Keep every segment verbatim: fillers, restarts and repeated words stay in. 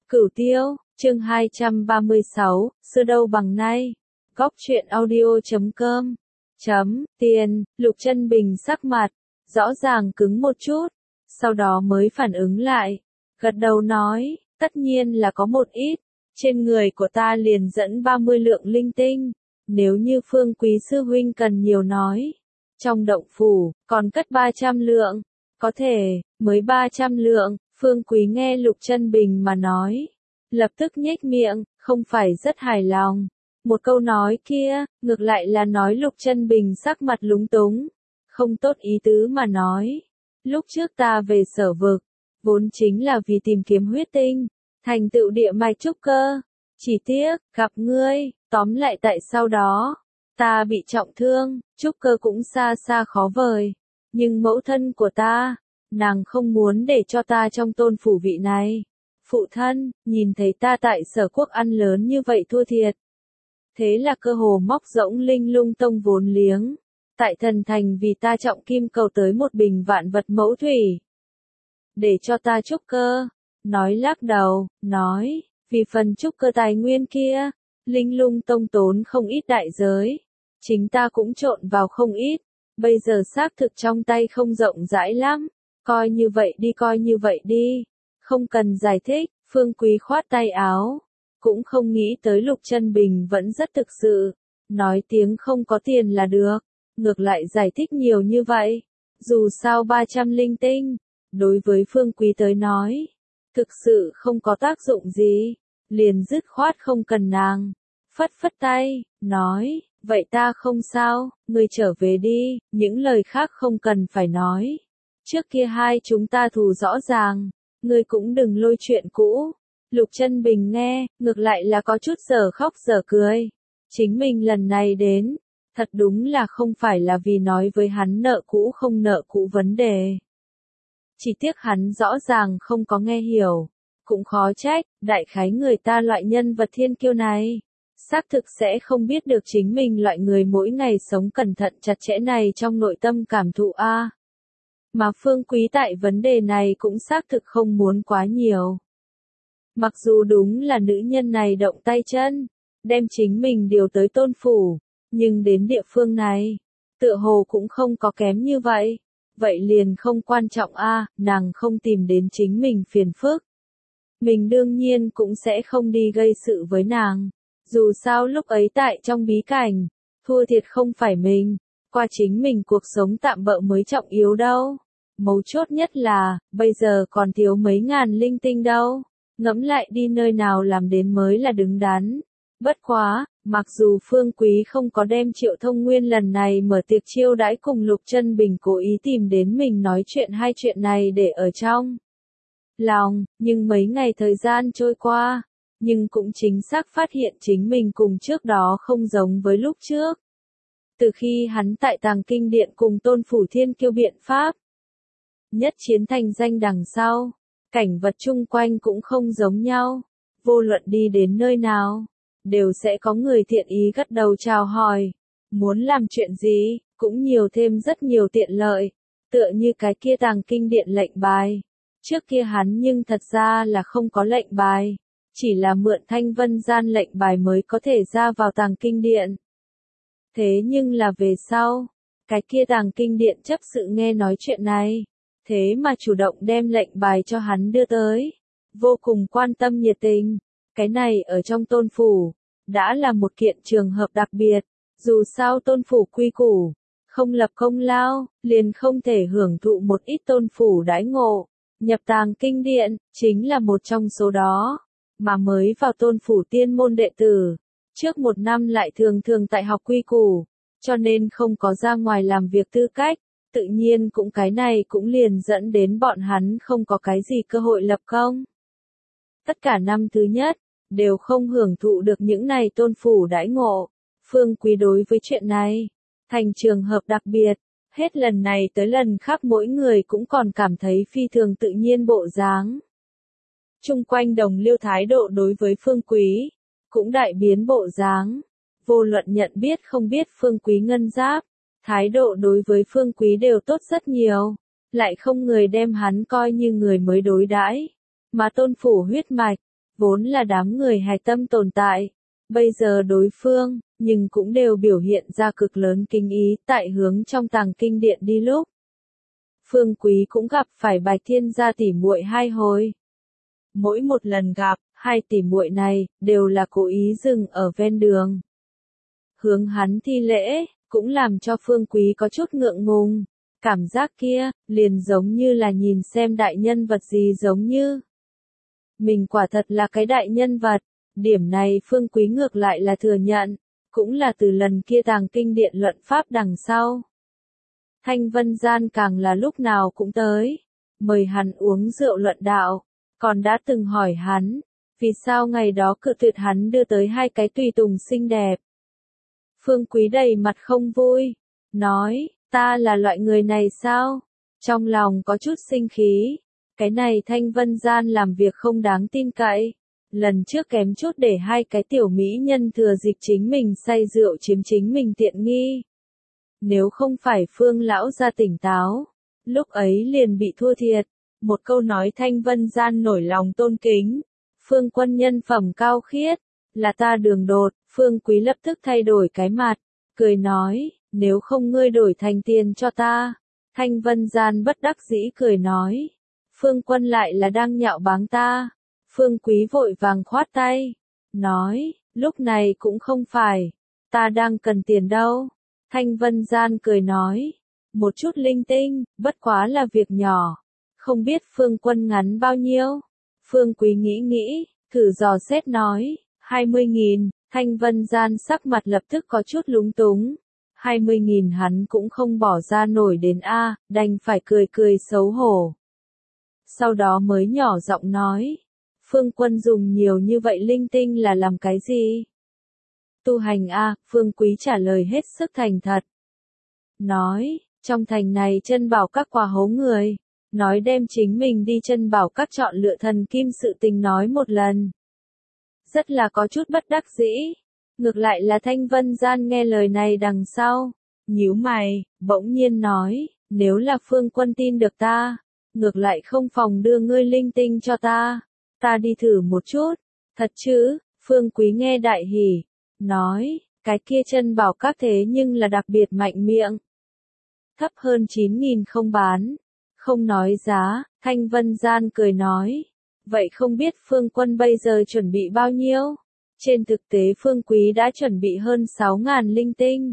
Cửu Tiêu, chương hai trăm ba mươi sáu, xưa đâu bằng nay. Góc truyện audio chấm com. Chấm, tiền, Lục Chân Bình sắc mặt, rõ ràng cứng một chút, sau đó mới phản ứng lại, gật đầu nói, tất nhiên là có một ít, trên người của ta liền dẫn ba mươi lượng linh tinh, nếu như Phương Quý sư huynh cần nhiều nói. Trong động phủ, còn cất ba trăm lượng, có thể, mới ba trăm lượng, Phương Quý nghe Lục Chân Bình mà nói, lập tức nhếch miệng, không phải rất hài lòng. Một câu nói kia, ngược lại là nói Lục Chân Bình sắc mặt lúng túng, không tốt ý tứ mà nói. Lúc trước ta về Sở Vực, vốn chính là vì tìm kiếm huyết tinh, thành tựu địa mạch trúc cơ. Chỉ tiếc, gặp ngươi, tóm lại tại sau đó, ta bị trọng thương, trúc cơ cũng xa xa khó vời. Nhưng mẫu thân của ta, nàng không muốn để cho ta trong tôn phủ vị này. Phụ thân, nhìn thấy ta tại Sở Quốc ăn lớn như vậy thua thiệt. Thế là cơ hồ móc rỗng Linh Lung Tông vốn liếng. Tại Thần Thành vì ta trọng kim cầu tới một bình vạn vật mẫu thủy. Để cho ta trúc cơ. Nói lắc đầu, nói, vì phần trúc cơ tài nguyên kia, Linh Lung Tông tốn không ít đại giới. Chính ta cũng trộn vào không ít. Bây giờ xác thực trong tay không rộng rãi lắm. Coi như vậy đi coi như vậy đi. Không cần giải thích, Phương Quý khoát tay áo. Cũng không nghĩ tới Lục Chân Bình vẫn rất thực sự. Nói tiếng không có tiền là được. Ngược lại giải thích nhiều như vậy. Dù sao ba trăm linh tinh. Đối với Phương Quý tới nói. Thực sự không có tác dụng gì. Liền dứt khoát không cần nàng. Phất phất tay, nói. Vậy ta không sao, ngươi trở về đi. Những lời khác không cần phải nói. Trước kia hai chúng ta thù rõ ràng. Ngươi cũng đừng lôi chuyện cũ. Lục Chân Bình nghe, ngược lại là có chút giờ khóc giờ cười. Chính mình lần này đến, thật đúng là không phải là vì nói với hắn nợ cũ không nợ cũ vấn đề. Chỉ tiếc hắn rõ ràng không có nghe hiểu. Cũng khó trách, đại khái người ta loại nhân vật thiên kiêu này. Xác thực sẽ không biết được chính mình loại người mỗi ngày sống cẩn thận chặt chẽ này trong nội tâm cảm thụ a. Mà Phương Quý tại vấn đề này cũng xác thực không muốn quá nhiều. Mặc dù đúng là nữ nhân này động tay chân, đem chính mình điều tới tôn phủ, nhưng đến địa phương này, tựa hồ cũng không có kém như vậy. Vậy liền không quan trọng a, nàng không tìm đến chính mình phiền phức. Mình đương nhiên cũng sẽ không đi gây sự với nàng. Dù sao lúc ấy tại trong bí cảnh, thua thiệt không phải mình, qua chính mình cuộc sống tạm bợ mới trọng yếu đâu. Mấu chốt nhất là, bây giờ còn thiếu mấy ngàn linh tinh đâu. Ngẫm lại đi nơi nào làm đến mới là đứng đắn. Bất quá, mặc dù Phương Quý không có đem Triệu Thông Nguyên lần này mở tiệc chiêu đãi cùng Lục Chân Bình cố ý tìm đến mình nói chuyện hai chuyện này để ở trong lòng, nhưng mấy ngày thời gian trôi qua, nhưng cũng chính xác phát hiện chính mình cùng trước đó không giống với lúc trước. Từ khi hắn tại Tàng Kinh Điện cùng Tôn Phủ Thiên Kiêu biện pháp nhất chiến thành danh đằng sau, cảnh vật chung quanh cũng không giống nhau, vô luận đi đến nơi nào, đều sẽ có người thiện ý gật đầu chào hỏi, muốn làm chuyện gì, cũng nhiều thêm rất nhiều tiện lợi, tựa như cái kia Tàng Kinh Điện lệnh bài. Trước kia hắn nhưng thật ra là không có lệnh bài, chỉ là mượn Thanh Vân Gian lệnh bài mới có thể ra vào Tàng Kinh Điện. Thế nhưng là về sau, cái kia Tàng Kinh Điện chấp sự nghe nói chuyện này, thế mà chủ động đem lệnh bài cho hắn đưa tới, vô cùng quan tâm nhiệt tình. Cái này ở trong tôn phủ, đã là một kiện trường hợp đặc biệt, dù sao tôn phủ quy củ, không lập công lao, liền không thể hưởng thụ một ít tôn phủ đãi ngộ. Nhập Tàng Kinh Điện, chính là một trong số đó, mà mới vào tôn phủ tiên môn đệ tử, trước một năm lại thường thường tại học quy củ, cho nên không có ra ngoài làm việc tư cách. Tự nhiên cũng cái này cũng liền dẫn đến bọn hắn không có cái gì cơ hội lập công. Tất cả năm thứ nhất, đều không hưởng thụ được những này tôn phủ đãi ngộ. Phương Quý đối với chuyện này, thành trường hợp đặc biệt, hết lần này tới lần khác mỗi người cũng còn cảm thấy phi thường tự nhiên bộ dáng. Chung quanh đồng liêu thái độ đối với Phương Quý, cũng đại biến bộ dáng. Vô luận nhận biết không biết Phương Quý ngân giáp. Thái độ đối với Phương Quý đều tốt rất nhiều, lại không người đem hắn coi như người mới đối đãi, mà tôn phủ huyết mạch, vốn là đám người hài tâm tồn tại, bây giờ đối phương, nhưng cũng đều biểu hiện ra cực lớn kinh ý tại hướng trong tàng kinh điện đi lúc. Phương Quý cũng gặp phải Bạch Thiên gia tỷ muội hai hồi. Mỗi một lần gặp, hai tỷ muội này đều là cố ý dừng ở ven đường. Hướng hắn thi lễ, cũng làm cho Phương Quý có chút ngượng ngùng. Cảm giác kia, liền giống như là nhìn xem đại nhân vật gì giống như. Mình quả thật là cái đại nhân vật, điểm này Phương Quý ngược lại là thừa nhận, cũng là từ lần kia tàng kinh điện luận pháp đằng sau. Thanh Vân Gian càng là lúc nào cũng tới, mời hắn uống rượu luận đạo, còn đã từng hỏi hắn, vì sao ngày đó cự tuyệt hắn đưa tới hai cái tùy tùng xinh đẹp. Phương Quý đầy mặt không vui, nói, ta là loại người này sao? Trong lòng có chút sinh khí, cái này Thanh Vân Gian làm việc không đáng tin cậy. Lần trước kém chút để hai cái tiểu mỹ nhân thừa dịp chính mình say rượu chiếm chính mình tiện nghi. Nếu không phải Phương lão gia tỉnh táo, lúc ấy liền bị thua thiệt. Một câu nói Thanh Vân Gian nổi lòng tôn kính. Phương Quân nhân phẩm cao khiết, là ta đường đột. Phương Quý lập tức thay đổi cái mặt, cười nói, nếu không ngươi đổi thành tiền cho ta. Thanh Vân Gian bất đắc dĩ cười nói, Phương Quân lại là đang nhạo báng ta. Phương Quý vội vàng khoát tay, nói, lúc này cũng không phải, ta đang cần tiền đâu. Thanh Vân Gian cười nói, một chút linh tinh, bất quá là việc nhỏ, không biết Phương Quân ngắn bao nhiêu. Phương Quý nghĩ nghĩ, thử dò xét nói, hai mươi nghìn, Thanh Vân Gian sắc mặt lập tức có chút lúng túng. hai mươi nghìn hắn cũng không bỏ ra nổi đến A, đành phải cười cười xấu hổ. Sau đó mới nhỏ giọng nói, Phương Quân dùng nhiều như vậy linh tinh là làm cái gì? Tu hành A, Phương Quý trả lời hết sức thành thật. Nói, trong thành này chân bảo các quà hố người, nói đem chính mình đi chân bảo các chọn lựa thần kim sự tình nói một lần. Rất là có chút bất đắc dĩ. Ngược lại là Thanh Vân Gian nghe lời này đằng sau, nhíu mày, bỗng nhiên nói, nếu là Phương Quân tin được ta, ngược lại không phòng đưa ngươi linh tinh cho ta, ta đi thử một chút. Thật chứ? Phương Quý nghe đại hỉ, nói, cái kia chân bảo các thế nhưng là đặc biệt mạnh miệng. Thấp hơn chín nghìn không bán, không nói giá. Thanh Vân Gian cười nói, vậy không biết Phương Quân bây giờ chuẩn bị bao nhiêu? Trên thực tế Phương Quý đã chuẩn bị hơn sáu ngàn linh tinh.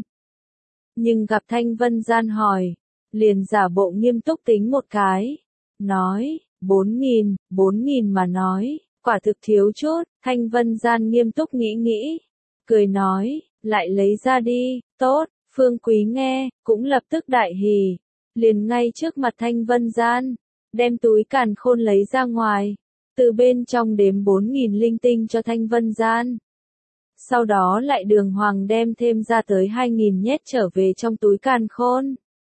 Nhưng gặp Thanh Vân Gian hỏi, liền giả bộ nghiêm túc tính một cái. Nói, bốn nghìn, bốn nghìn mà nói, quả thực thiếu chút. Thanh Vân Gian nghiêm túc nghĩ nghĩ, cười nói, lại lấy ra đi. Tốt. Phương Quý nghe, cũng lập tức đại hỉ, liền ngay trước mặt Thanh Vân Gian, đem túi càn khôn lấy ra ngoài, từ bên trong đếm bốn nghìn linh tinh cho Thanh Vân Gian. Sau đó lại đường hoàng đem thêm ra tới hai nghìn nhét trở về trong túi càn khôn.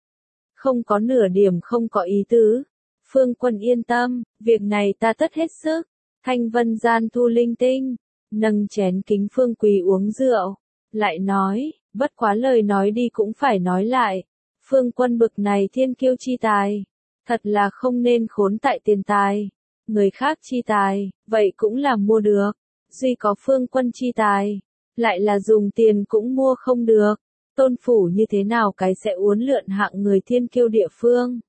Không có nửa điểm không có ý tứ. Phương Quân yên tâm, việc này ta tất hết sức. Thanh Vân Gian thu linh tinh, nâng chén kính Phương Quý uống rượu, lại nói, bất quá lời nói đi cũng phải nói lại. Phương Quân bực này thiên kiêu chi tài, thật là không nên khốn tại tiền tài. Người khác chi tài, vậy cũng là mua được. Duy có Phương Quân chi tài, lại là dùng tiền cũng mua không được. Tôn phủ như thế nào cái sẽ uốn lượn hạng người thiên kiêu địa phương.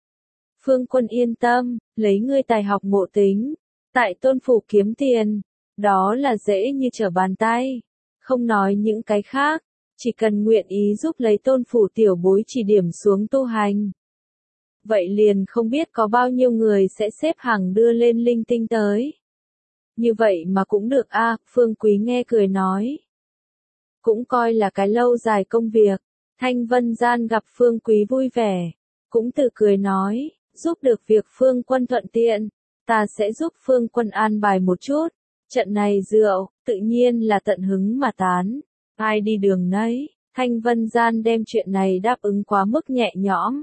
Phương Quân yên tâm, lấy ngươi tài học ngộ tính, tại tôn phủ kiếm tiền, đó là dễ như trở bàn tay. Không nói những cái khác, chỉ cần nguyện ý giúp lấy tôn phủ tiểu bối chỉ điểm xuống tu hành. Vậy liền không biết có bao nhiêu người sẽ xếp hàng đưa lên linh tinh tới. Như vậy mà cũng được a. À, Phương Quý nghe cười nói. Cũng coi là cái lâu dài công việc. Thanh Vân Gian gặp Phương Quý vui vẻ, cũng tự cười nói, giúp được việc Phương Quân thuận tiện, ta sẽ giúp Phương Quân an bài một chút. Trận này rượu, tự nhiên là tận hứng mà tán. Ai đi đường nấy, Thanh Vân Gian đem chuyện này đáp ứng quá mức nhẹ nhõm.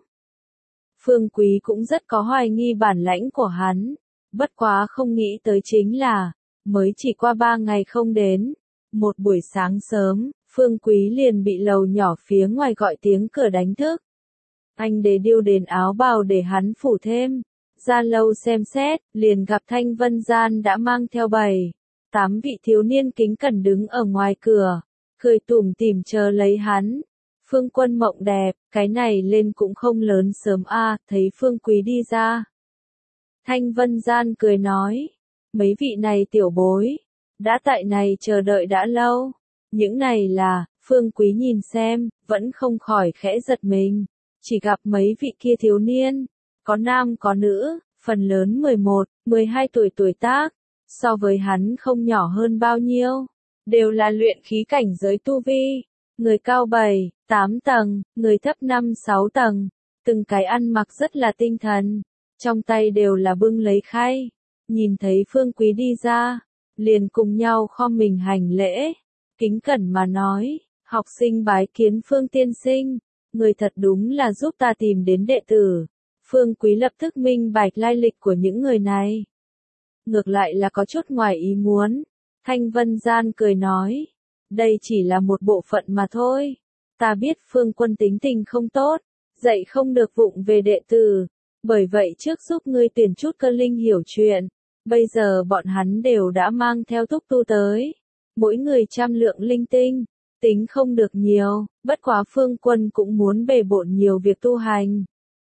Phương Quý cũng rất có hoài nghi bản lãnh của hắn. Bất quá không nghĩ tới chính là, mới chỉ qua ba ngày không đến. Một buổi sáng sớm, Phương Quý liền bị lầu nhỏ phía ngoài gọi tiếng cửa đánh thức. Anh để điêu đến áo bào để hắn phủ thêm. ra lâu xem xét, liền gặp Thanh Vân Gian đã mang theo bảy, tám vị thiếu niên kính cẩn đứng ở ngoài cửa, cười tủm tỉm chờ lấy hắn. Phương Quân mộng đẹp, cái này lên cũng không lớn sớm a, thấy Phương Quý đi ra. Thanh Vân Gian cười nói, mấy vị này tiểu bối, đã tại này chờ đợi đã lâu. Những này là, Phương Quý nhìn xem, vẫn không khỏi khẽ giật mình, chỉ gặp mấy vị kia thiếu niên, có nam có nữ, phần lớn mười một, mười hai tuổi tuổi tác, so với hắn không nhỏ hơn bao nhiêu, đều là luyện khí cảnh giới tu vi, người cao bảy, tám tầng, người thấp năm, sáu tầng, từng cái ăn mặc rất là tinh thần, trong tay đều là bưng lấy khay, nhìn thấy Phương Quý đi ra, liền cùng nhau khom mình hành lễ, kính cẩn mà nói, học sinh bái kiến Phương tiên sinh, người thật đúng là giúp ta tìm đến đệ tử. Phương Quý lập tức minh bạch lai lịch của những người này. Ngược lại là có chút ngoài ý muốn. Thanh Vân Gian cười nói, đây chỉ là một bộ phận mà thôi. Ta biết Phương Quân tính tình không tốt, dạy không được vụng về đệ tử. Bởi vậy trước giúp ngươi tuyển chút cơ linh hiểu chuyện. Bây giờ bọn hắn đều đã mang theo túc tu tới. Mỗi người trăm lượng linh tinh. Tính không được nhiều, bất quá Phương Quân cũng muốn bề bộn nhiều việc tu hành.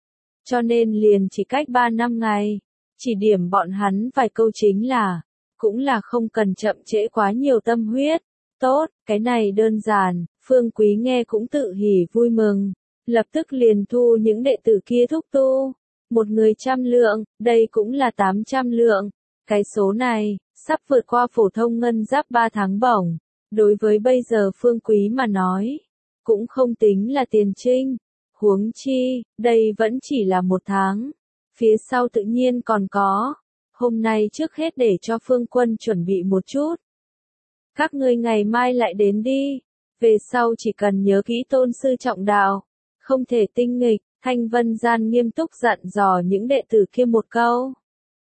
Cho nên liền chỉ cách ba năm ngày, chỉ điểm bọn hắn vài câu chính là, cũng là không cần chậm trễ quá nhiều tâm huyết. Tốt, cái này đơn giản, Phương Quý nghe cũng tự hỉ vui mừng, lập tức liền thu những đệ tử kia thúc tu. Một người trăm lượng, đây cũng là tám trăm lượng. Cái số này, sắp vượt qua phổ thông ngân giáp ba tháng bổng. Đối với bây giờ Phương Quý mà nói, cũng không tính là tiền trinh. Huống chi, đây vẫn chỉ là một tháng. Phía sau tự nhiên còn có. Hôm nay trước hết để cho Phương Quân chuẩn bị một chút. Các ngươi ngày mai lại đến đi. Về sau chỉ cần nhớ kỹ tôn sư trọng đạo. Không thể tinh nghịch. Thanh Vân Gian nghiêm túc dặn dò những đệ tử kia một câu.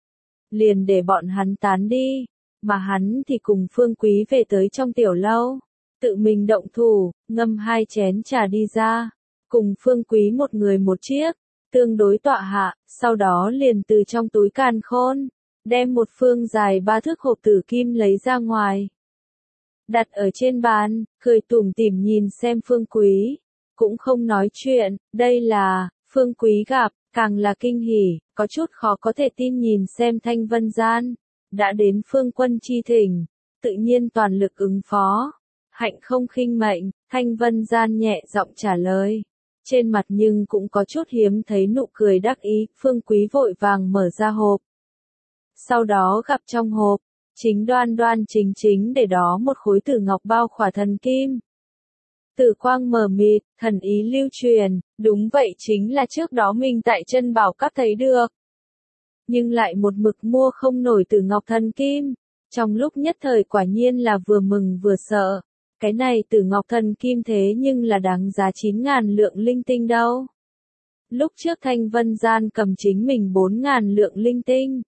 Liền để bọn hắn tán đi. Mà hắn thì cùng Phương Quý về tới trong tiểu lâu. Tự mình động thủ, ngâm hai chén trà đi ra. Cùng Phương Quý một người một chiếc, tương đối tọa hạ, sau đó liền từ trong túi càn khôn, đem một phương dài ba thước hộp tử kim lấy ra ngoài. Đặt ở trên bàn, cười tủm tỉm nhìn xem Phương Quý, cũng không nói chuyện, đây là, Phương Quý gặp, càng là kinh hỉ, có chút khó có thể tin nhìn xem Thanh Vân Gian, đã đến Phương Quân chi thỉnh, tự nhiên toàn lực ứng phó, hạnh không khinh mệnh, Thanh Vân Gian nhẹ giọng trả lời. Trên mặt nhưng cũng có chút hiếm thấy nụ cười đắc ý, Phương Quý vội vàng mở ra hộp. Sau đó gặp trong hộp, chính đoan đoan chính chính để đó một khối tử ngọc bao khỏa thần kim. Tử quang mờ mịt, thần ý lưu truyền, đúng vậy chính là trước đó mình tại chân bảo các thấy được. Nhưng lại một mực mua không nổi tử ngọc thần kim, trong lúc nhất thời quả nhiên là vừa mừng vừa sợ. Cái này tử ngọc thần kim thế nhưng là đáng giá chín ngàn lượng linh tinh đâu. Lúc trước Thanh Vân Gian cầm chính mình bốn ngàn lượng linh tinh.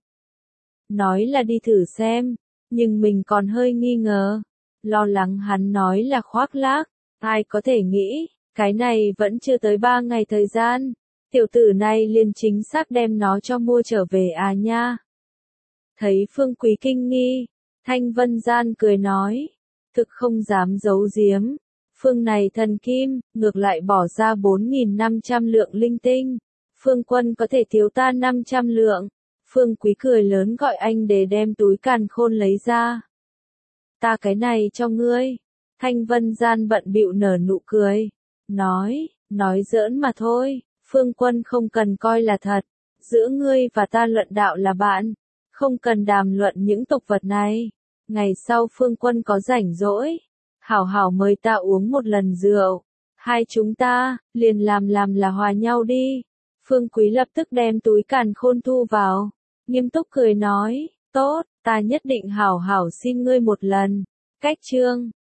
Nói là đi thử xem, nhưng mình còn hơi nghi ngờ. Lo lắng hắn nói là khoác lác, ai có thể nghĩ, cái này vẫn chưa tới ba ngày thời gian. Tiểu tử này liền chính xác đem nó cho mua trở về à nha. Thấy Phương Quý kinh nghi, Thanh Vân Gian cười nói. Thực không dám giấu giếm, phương này thần kim, ngược lại bỏ ra bốn nghìn năm trăm lượng linh tinh, Phương Quân có thể thiếu ta năm trăm lượng, Phương Quý cười lớn gọi anh để đem túi càn khôn lấy ra. Ta cái này cho ngươi, Thanh Vân Gian bận bịu nở nụ cười, nói, nói giỡn mà thôi, Phương Quân không cần coi là thật, giữa ngươi và ta luận đạo là bạn, không cần đàm luận những tục vật này. Ngày sau Phương Quân có rảnh rỗi, hảo hảo mời ta uống một lần rượu, hai chúng ta, liền làm làm là hòa nhau đi. Phương Quý lập tức đem túi càn khôn thu vào, nghiêm túc cười nói, tốt, ta nhất định hảo hảo xin ngươi một lần. Cách chương